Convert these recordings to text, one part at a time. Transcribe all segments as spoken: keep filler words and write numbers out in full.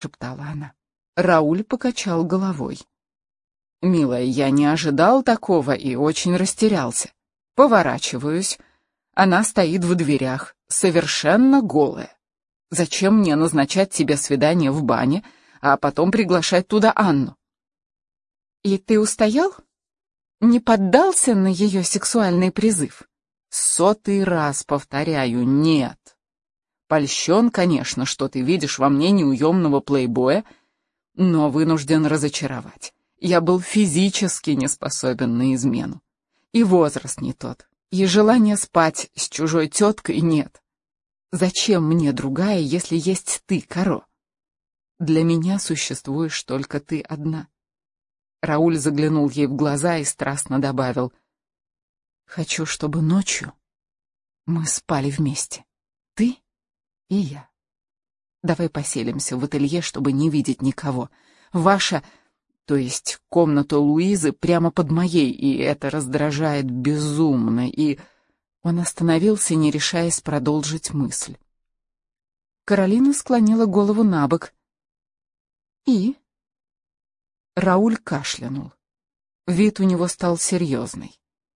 шептала она. Рауль покачал головой. «Милая, я не ожидал такого и очень растерялся. Поворачиваюсь. Она стоит в дверях, совершенно голая. Зачем мне назначать тебе свидание в бане, а потом приглашать туда Анну?» «И ты устоял? Не поддался на ее сексуальный призыв?» «Сотый раз повторяю, нет. Польщен, конечно, что ты видишь во мне неуемного плейбоя, но вынужден разочаровать. Я был физически не способен на измену. И возраст не тот, и желания спать с чужой теткой нет. Зачем мне другая, если есть ты, Каро? Для меня существуешь только ты одна». Рауль заглянул ей в глаза и страстно добавил: «Хочу, чтобы ночью мы спали вместе, ты и я. Давай поселимся в ателье, чтобы не видеть никого. Ваша, то есть комната Луизы, прямо под моей, и это раздражает безумно». И он остановился, не решаясь продолжить мысль. Каролина склонила голову набок. «И?» Рауль кашлянул. Вид у него стал серьезный.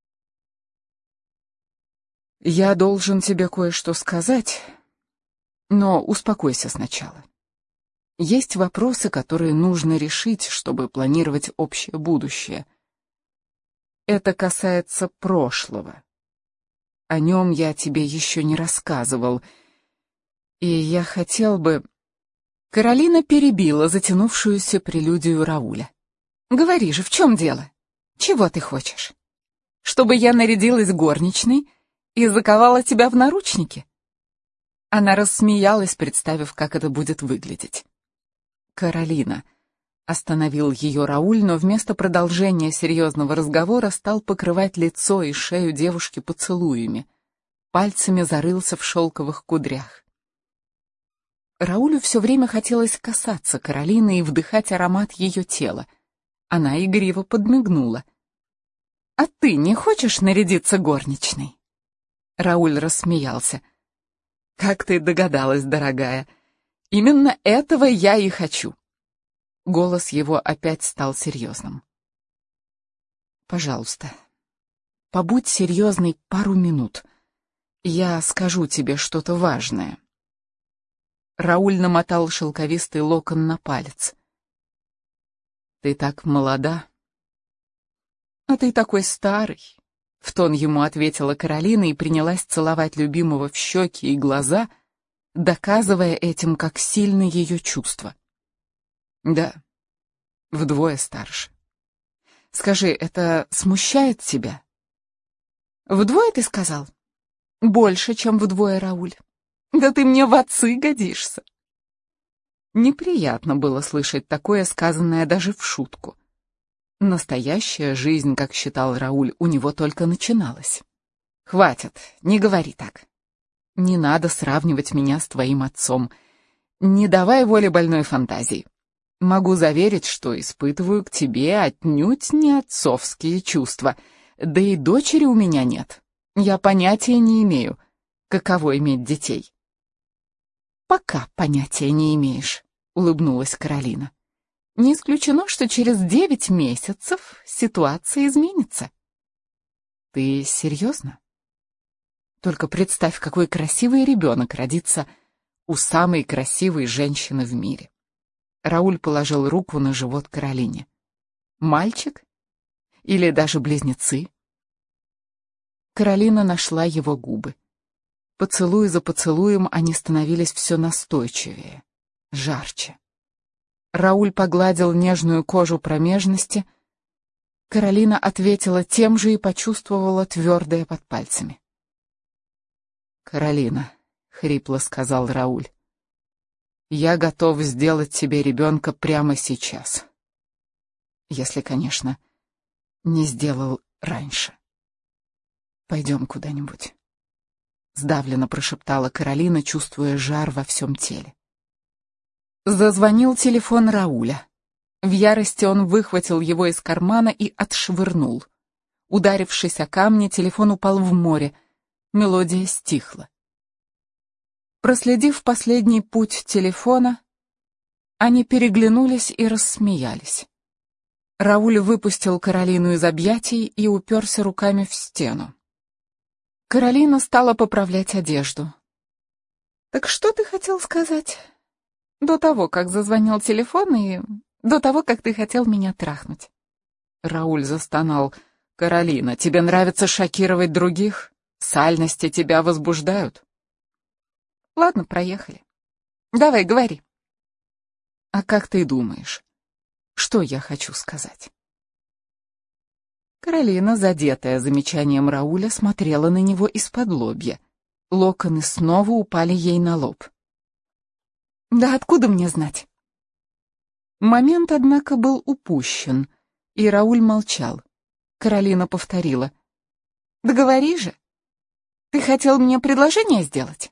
«Я должен тебе кое-что сказать, но успокойся сначала. Есть вопросы, которые нужно решить, чтобы планировать общее будущее. Это касается прошлого. О нем я тебе еще не рассказывал, и я хотел бы...» Каролина перебила затянувшуюся прелюдию Рауля. «Говори же, в чем дело? Чего ты хочешь? Чтобы я нарядилась горничной и заковала тебя в наручники?» Она рассмеялась, представив, как это будет выглядеть. «Каролина», — остановил ее Рауль, но вместо продолжения серьезного разговора стал покрывать лицо и шею девушки поцелуями. Пальцами зарылся в шелковых кудрях. Раулю все время хотелось касаться Каролины и вдыхать аромат ее тела. Она игриво подмигнула. «А ты не хочешь нарядиться горничной?» Рауль рассмеялся. «Как ты догадалась, дорогая? Именно этого я и хочу». Голос его опять стал серьезным. «Пожалуйста, побудь серьезной пару минут. Я скажу тебе что-то важное». Рауль намотал шелковистый локон на палец. «Ты так молода». «А ты такой старый», — в тон ему ответила Каролина и принялась целовать любимого в щеки и глаза, доказывая этим, как сильны ее чувства. «Да, вдвое старше. Скажи, это смущает тебя?» «Вдвое, ты сказал?» «Больше, чем вдвое, Рауль. Да ты мне в отцы годишься». Неприятно было слышать такое, сказанное даже в шутку. Настоящая жизнь, как считал Рауль, у него только начиналась. «Хватит, не говори так. Не надо сравнивать меня с твоим отцом. Не давай воли больной фантазии. Могу заверить, что испытываю к тебе отнюдь не отцовские чувства. Да и дочери у меня нет. Я понятия не имею, каково иметь детей». «Пока понятия не имеешь», — улыбнулась Каролина. «Не исключено, что через девять месяцев ситуация изменится». «Ты серьезно? Только представь, какой красивый ребенок родится у самой красивой женщины в мире». Рауль положил руку на живот Каролине. «Мальчик? Или даже близнецы?» Каролина нашла его губы. Поцелуй за поцелуем они становились все настойчивее, жарче. Рауль погладил нежную кожу промежности. Каролина ответила тем же и почувствовала твердое под пальцами. «Каролина», — хрипло сказал Рауль, — «я готов сделать тебе ребенка прямо сейчас. Если, конечно, не сделал раньше. Пойдем куда-нибудь». Сдавленно прошептала Каролина, чувствуя жар во всем теле. Зазвонил телефон Рауля. В ярости он выхватил его из кармана и отшвырнул. Ударившись о камни, телефон упал в море. Мелодия стихла. Проследив последний путь телефона, Они переглянулись и рассмеялись. Рауль выпустил Каролину из объятий и уперся руками в стену. Каролина стала поправлять одежду. «Так что ты хотел сказать? До того, как зазвонил телефон, и до того, как ты хотел меня трахнуть». Рауль застонал. «Каролина, тебе нравится шокировать других? Сальности тебя возбуждают?» «Ладно, проехали. Давай, говори». «А как ты думаешь, что я хочу сказать?» Каролина, задетая замечанием Рауля, смотрела на него из-под лобья. Локоны снова упали ей на лоб. «Да откуда мне знать?» Момент, однако, был упущен, и Рауль молчал. Каролина повторила. «Да говори же! Ты хотел мне предложение сделать?»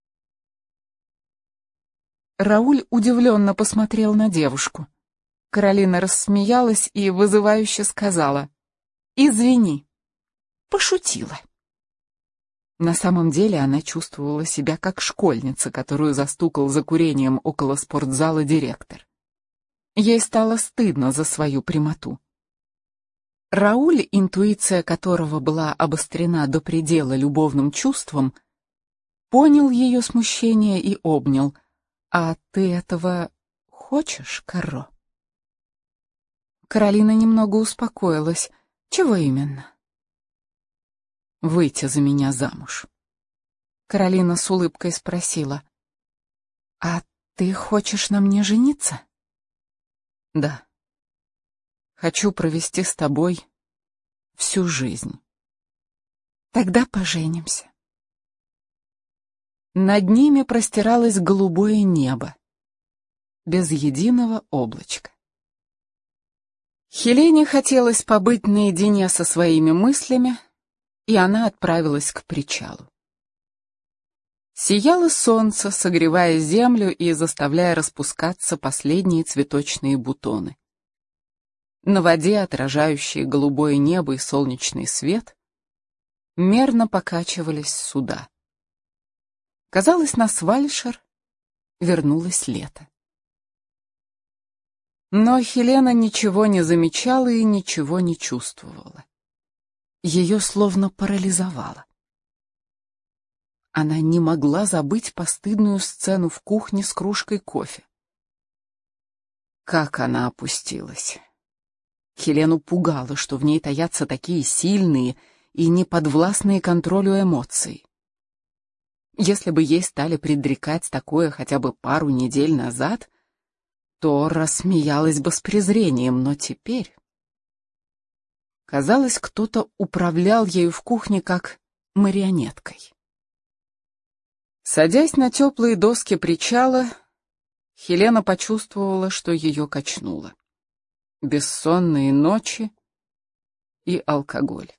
Рауль удивленно посмотрел на девушку. Каролина рассмеялась и вызывающе сказала: «Извини, пошутила». На самом деле она чувствовала себя как школьница, которую застукал за курением около спортзала директор. Ей стало стыдно за свою прямоту. Рауль, интуиция которого была обострена до предела любовным чувством, понял ее смущение и обнял. «А ты этого хочешь, Каро?» Каролина немного успокоилась. «Чего именно?» «Выйти за меня замуж». Каролина с улыбкой спросила: «А ты хочешь на мне жениться?» «Да. Хочу провести с тобой всю жизнь». «Тогда поженимся». Над ними простиралось голубое небо, без единого облачка. Хелене хотелось побыть наедине со своими мыслями, и она отправилась к причалу. Сияло солнце, согревая землю и заставляя распускаться последние цветочные бутоны. На воде, отражающие голубое небо и солнечный свет, мерно покачивались суда. Казалось, на Свальшер вернулось лето. Но Хелена ничего не замечала и ничего не чувствовала. Ее словно парализовало. Она не могла забыть постыдную сцену в кухне с кружкой кофе. Как она опустилась. Хелену пугало, что в ней таятся такие сильные и неподвластные контролю эмоции. Если бы ей стали предрекать такое хотя бы пару недель назад, то рассмеялась бы с презрением, но теперь... Казалось, кто-то управлял ею в кухне как марионеткой. Садясь на теплые доски причала, Хелена почувствовала, что ее качнуло. Бессонные ночи и алкоголь.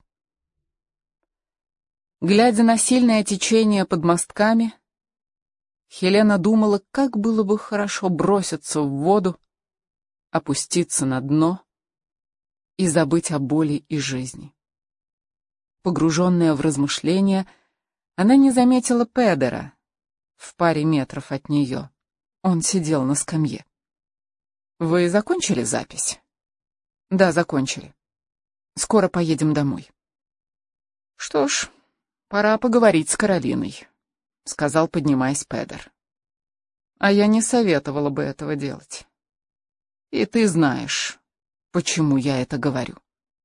Глядя на сильное течение под мостками, Хелена думала, как было бы хорошо броситься в воду, опуститься на дно и забыть о боли и жизни. Погруженная в размышления, она не заметила Педера в паре метров от нее. Он сидел на скамье. «Вы закончили запись?» «Да, закончили. Скоро поедем домой». «Что ж, пора поговорить с Каролиной», — сказал, поднимаясь Педер. «А я не советовала бы этого делать. И ты знаешь, почему я это говорю».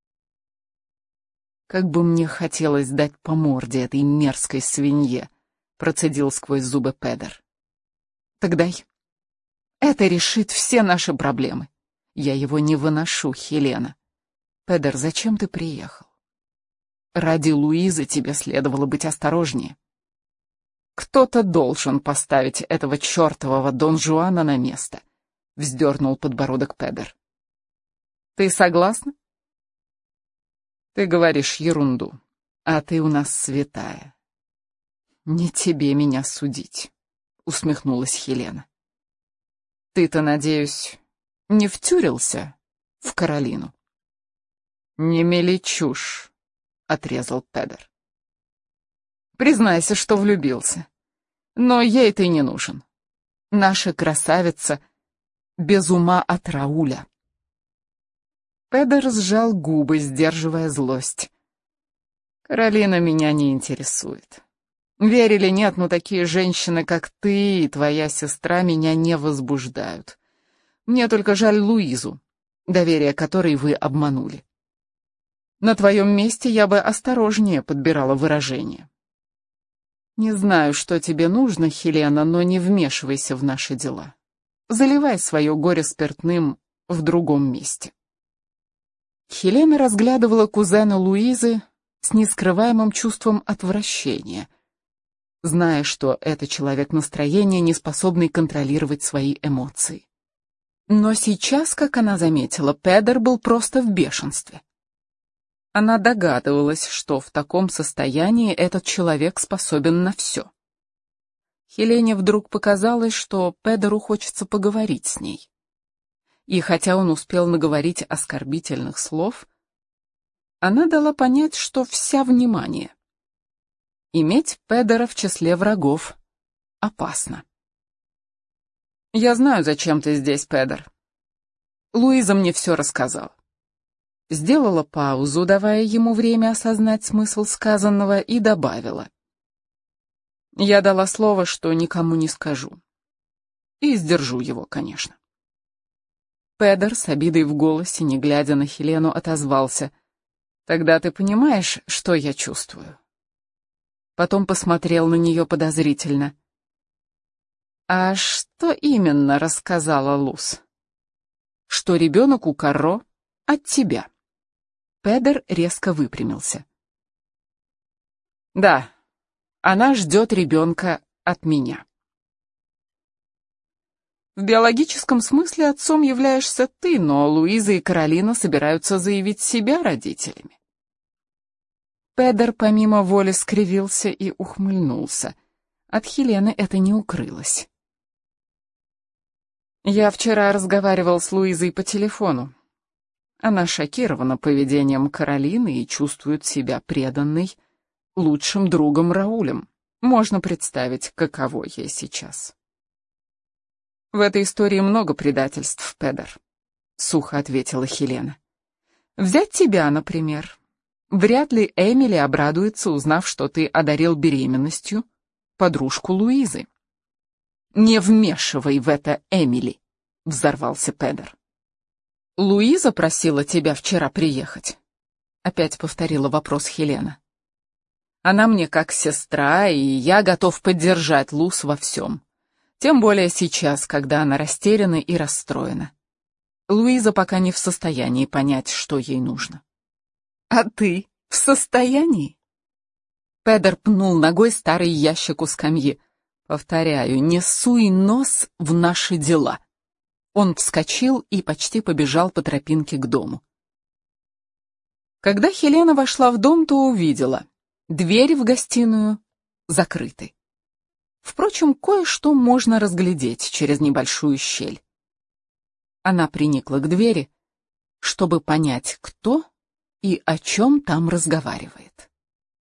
«Как бы мне хотелось дать по морде этой мерзкой свинье», — процедил сквозь зубы Педер. «Так дай. Это решит все наши проблемы. Я его не выношу, Хелена. Педер, зачем ты приехал? Ради Луизы тебе следовало быть осторожнее. Кто-то должен поставить этого чертового Дон Жуана на место», — вздернул подбородок Педер. «Ты согласна?» «Ты говоришь ерунду, а ты у нас святая». «Не тебе меня судить», — усмехнулась Хелена. «Ты-то, надеюсь, не втюрился в Каролину?» «Не мели чушь», — отрезал Педер. «Признайся, что влюбился. Но ей ты не нужен. Наша красавица без ума от Рауля. Педер сжал губы, сдерживая злость. Каролина меня не интересует. Верь или нет, но такие женщины, как ты и твоя сестра, меня не возбуждают. Мне только жаль Луизу, доверие которой вы обманули. На твоем месте я бы осторожнее подбирала выражение. Не знаю, что тебе нужно, Хелена, но не вмешивайся в наши дела. Заливай свое горе спиртным в другом месте. Хелена разглядывала кузена Луизы с нескрываемым чувством отвращения, зная, что это человек настроения, не способный контролировать свои эмоции. Но сейчас, как она заметила, Педер был просто в бешенстве. Она догадывалась, что в таком состоянии этот человек способен на все. Хелене вдруг показалось, что Педеру хочется поговорить с ней. И хотя он успел наговорить оскорбительных слов, она дала понять, что вся внимание. Иметь Педера в числе врагов опасно. «Я знаю, зачем ты здесь, Педер. Луиза мне все рассказала». Сделала паузу, давая ему время осознать смысл сказанного, и добавила. «Я дала слово, что никому не скажу. И сдержу его, конечно». Педер с обидой в голосе, не глядя на Хелену, отозвался. «Тогда ты понимаешь, что я чувствую?» Потом посмотрел на нее подозрительно. «А что именно рассказала Луз?» «Что ребенок у Карро от тебя». Педер резко выпрямился. «Да, она ждет ребенка от меня». «В биологическом смысле отцом являешься ты, но Луиза и Каролина собираются заявить себя родителями». Педер помимо воли скривился и ухмыльнулся. От Хелены это не укрылось. «Я вчера разговаривал с Луизой по телефону. Она шокирована поведением Каролины и чувствует себя преданной лучшим другом Раулем. Можно представить, каково ей сейчас». «В этой истории много предательств, Педер», — сухо ответила Хелена. «Взять тебя, например. Вряд ли Эмили обрадуется, узнав, что ты одарил беременностью подружку Луизы». «Не вмешивай в это Эмили», — взорвался Педер. «Луиза просила тебя вчера приехать?» — опять повторила вопрос Хелена. «Она мне как сестра, и я готов поддержать Луз во всем. Тем более сейчас, когда она растеряна и расстроена. Луиза пока не в состоянии понять, что ей нужно». «А ты в состоянии?» Педер пнул ногой старый ящик у скамьи. «Повторяю, не суй нос в наши дела». Он вскочил и почти побежал по тропинке к дому. Когда Хелена вошла в дом, то увидела: двери в гостиную закрыты. Впрочем, кое-что можно разглядеть через небольшую щель. Она приникла к двери, чтобы понять, кто и о чем там разговаривает.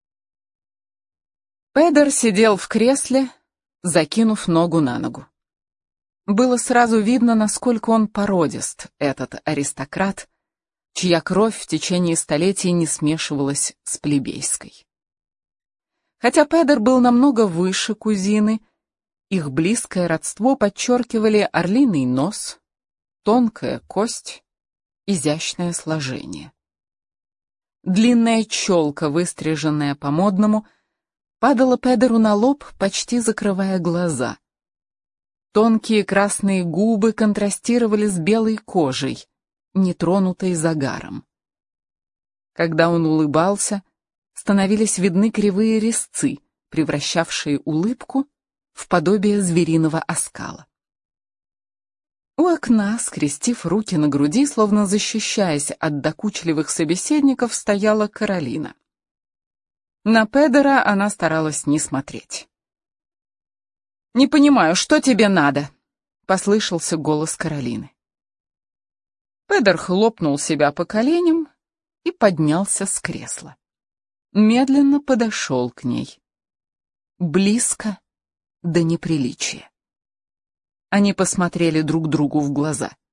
Педер сидел в кресле, закинув ногу на ногу. Было сразу видно, насколько он породист, этот аристократ, чья кровь в течение столетий не смешивалась с плебейской. Хотя Педер был намного выше кузины, их близкое родство подчеркивали орлиный нос, тонкая кость, изящное сложение. Длинная челка, выстриженная по-модному, падала Педеру на лоб, почти закрывая глаза. Тонкие красные губы контрастировали с белой кожей, нетронутой загаром. Когда он улыбался, становились видны кривые резцы, превращавшие улыбку в подобие звериного оскала. У окна, скрестив руки на груди, словно защищаясь от докучливых собеседников, стояла Каролина. На Педера она старалась не смотреть. «Не понимаю, что тебе надо?» — послышался голос Каролины. Педер хлопнул себя по коленям и поднялся с кресла. Медленно подошел к ней. Близко до неприличия. Они посмотрели друг другу в глаза.